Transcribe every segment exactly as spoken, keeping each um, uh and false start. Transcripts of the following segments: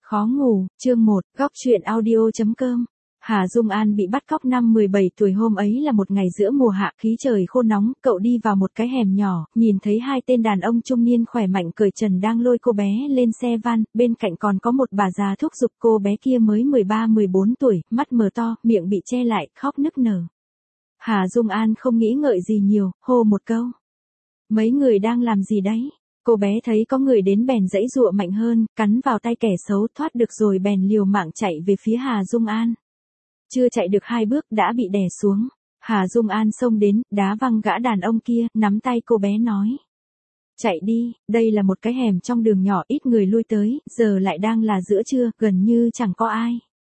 Khó ngủ, chương một, góc truyện audio.com. Hà Dung An bị bắt cóc năm mười bảy tuổi. Hôm ấy là một ngày giữa mùa hạ, khí trời khô nóng, cậu đi vào một cái hẻm nhỏ, nhìn thấy hai tên đàn ông trung niên khỏe mạnh cởi trần đang lôi cô bé lên xe van, bên cạnh còn có một bà già thúc giục. Cô bé kia mới mười ba mười bốn tuổi, mắt mở to, miệng bị che lại, khóc nức nở. Hà Dung An không nghĩ ngợi gì nhiều, hô một câu. Mấy người đang làm gì đấy? Cô bé thấy có người đến bèn giãy giụa mạnh hơn, cắn vào tay kẻ xấu, thoát được rồi bèn liều mạng chạy về phía Hà Dung An. Chưa chạy được hai bước đã bị đè xuống. Hà Dung An xông đến, đá văng gã đàn ông kia, nắm tay cô bé nói. Chạy đi, đây là một cái hẻm trong đường nhỏ ít người lui tới, giờ lại đang là giữa trưa, gần như chẳng có ai.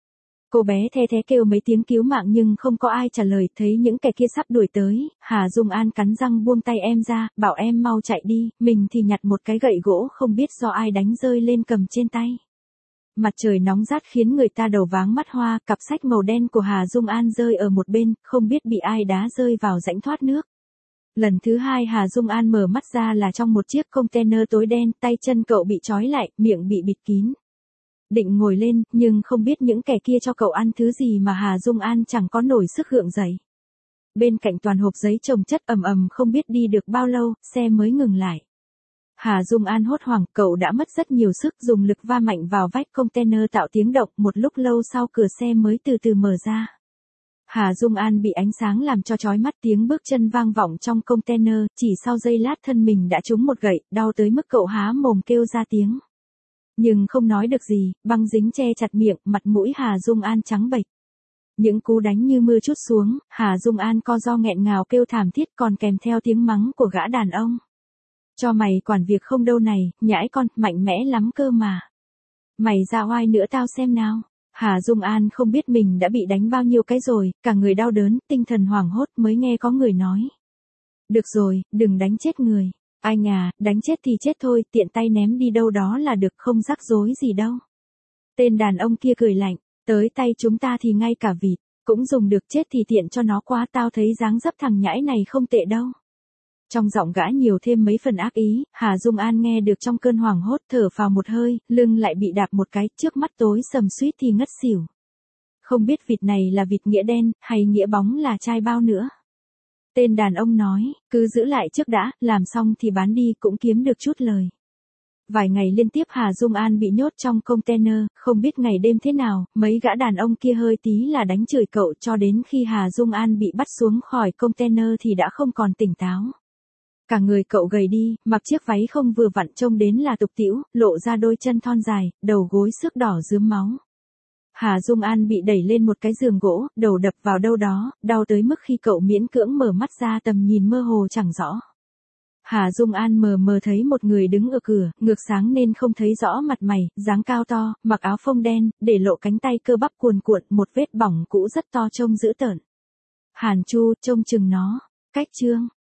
Cô bé the thé kêu mấy tiếng cứu mạng nhưng không có ai trả lời. Thấy những kẻ kia sắp đuổi tới, Hà Dung An cắn răng buông tay em ra, bảo em mau chạy đi, mình thì nhặt một cái gậy gỗ không biết do ai đánh rơi lên cầm trên tay. Mặt trời nóng rát khiến người ta đầu váng mắt hoa, cặp sách màu đen của Hà Dung An rơi ở một bên, không biết bị ai đá rơi vào rãnh thoát nước. Lần thứ hai Hà Dung An mở mắt ra là trong một chiếc container tối đen, tay chân cậu bị trói lại, miệng bị bịt kín. Định ngồi lên, nhưng không biết những kẻ kia cho cậu ăn thứ gì mà Hà Dung An chẳng có nổi sức gượng dậy. Bên cạnh toàn hộp giấy chồng chất ầm ầm, không biết đi được bao lâu, xe mới ngừng lại. Hà Dung An hốt hoảng, cậu đã mất rất nhiều sức, dùng lực va mạnh vào vách container tạo tiếng động, một lúc lâu sau cửa xe mới từ từ mở ra. Hà Dung An bị ánh sáng làm cho chói mắt, tiếng bước chân vang vọng trong container, chỉ sau giây lát thân mình đã trúng một gậy, đau tới mức cậu há mồm kêu ra tiếng. Nhưng không nói được gì, băng dính che chặt miệng, mặt mũi Hà Dung An trắng bệch. Những cú đánh như mưa trút xuống, Hà Dung An co ro nghẹn ngào kêu thảm thiết còn kèm theo tiếng mắng của gã đàn ông. Cho mày quản việc không đâu này, nhãi con, mạnh mẽ lắm cơ mà. Mày ra oai nữa tao xem nào. Hà Dung An không biết mình đã bị đánh bao nhiêu cái rồi, cả người đau đớn, tinh thần hoảng hốt mới nghe có người nói. Được rồi, đừng đánh chết người. Anh à, đánh chết thì chết thôi, tiện tay ném đi đâu đó là được, không rắc rối gì đâu. Tên đàn ông kia cười lạnh, tới tay chúng ta thì ngay cả vịt, cũng dùng được, chết thì tiện cho nó quá, tao thấy dáng dấp thằng nhãi này không tệ đâu. Trong giọng gã nhiều thêm mấy phần ác ý, Hà Dung An nghe được trong cơn hoảng hốt, thở phào một hơi, lưng lại bị đạp một cái, trước mắt tối sầm suýt thì ngất xỉu. Không biết vịt này là vịt nghĩa đen, hay nghĩa bóng là chai bao nữa. Tên đàn ông nói, cứ giữ lại trước đã, làm xong thì bán đi cũng kiếm được chút lời. Vài ngày liên tiếp Hà Dung An bị nhốt trong container, không biết ngày đêm thế nào, mấy gã đàn ông kia hơi tí là đánh chửi cậu, cho đến khi Hà Dung An bị bắt xuống khỏi container thì đã không còn tỉnh táo. Cả người cậu gầy đi, mặc chiếc váy không vừa vặn trông đến là tục tĩu, lộ ra đôi chân thon dài, đầu gối xước đỏ rướm máu. Hà Dung An bị đẩy lên một cái giường gỗ, đầu đập vào đâu đó, đau tới mức khi cậu miễn cưỡng mở mắt ra tầm nhìn mơ hồ chẳng rõ. Hà Dung An mờ mờ thấy một người đứng ở cửa, ngược sáng nên không thấy rõ mặt mày, dáng cao to, mặc áo phông đen, để lộ cánh tay cơ bắp cuồn cuộn, một vết bỏng cũ rất to trông dữ tợn. Hàn Chu, trông chừng nó. Cách chương.